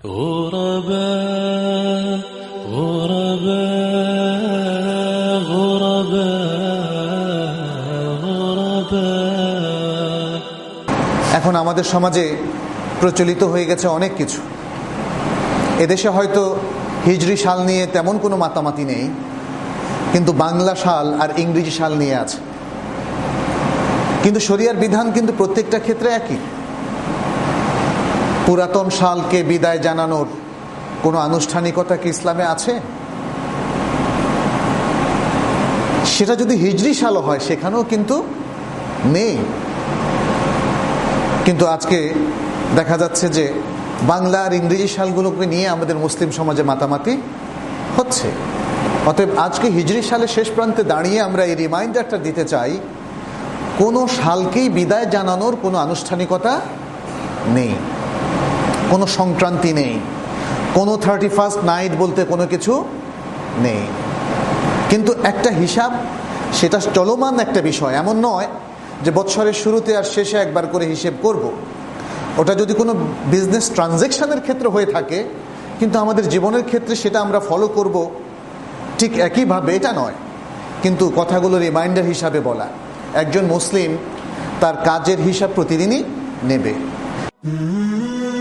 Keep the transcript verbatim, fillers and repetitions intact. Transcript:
غرباء غرباء غرباء غرباء। এখন আমাদের সমাজে প্রচলিত হয়ে গেছে অনেক কিছু। এদেশে হয়তো হিজরি সাল নিয়ে তেমন কোনো মাতামাতি নেই, কিন্তু বাংলা সাল আর ইংরেজি সাল নিয়ে আছে। কিন্তু শরিয়ার বিধান কিন্তু প্রত্যেকটা ক্ষেত্রে একই। পুরাতন সালকে বিদায় জানানোর কোনো আনুষ্ঠানিকতা কি ইসলামে আছে? সেটা যদি হিজরি সালও হয় সেখানেও কিন্তু নেই। কিন্তু আজকে দেখা যাচ্ছে যে বাংলা আর ইংরেজি সালগুলোকে নিয়ে আমাদের মুসলিম সমাজে মাতামাতি হচ্ছে। অতএব আজকে হিজরি সালের শেষ প্রান্তে দাঁড়িয়ে আমরা এই রিমাইন্ডারটা দিতে চাই, কোনো সালকেই বিদায় জানানোর কোনো আনুষ্ঠানিকতা নেই, কোনো সংক্রান্তি নেই, কোনো থার্টি ফার্স্ট নাইট বলতে কোনো কিছু নেই। কিন্তু একটা হিসাব, সেটা চলমান একটা বিষয়। এমন নয় যে বৎসরের শুরুতে আর শেষে একবার করে হিসেব করব। ওটা যদি কোনো বিজনেস ট্রানজ্যাকশনের ক্ষেত্রে হয়ে থাকে, কিন্তু আমাদের জীবনের ক্ষেত্রে সেটা আমরা ফলো করব ঠিক একইভাবে, এটা নয়। কিন্তু কথাগুলো রিমাইন্ডার হিসাবে বলা। একজন মুসলিম তার কাজের হিসাব প্রতিদিনই নেবে।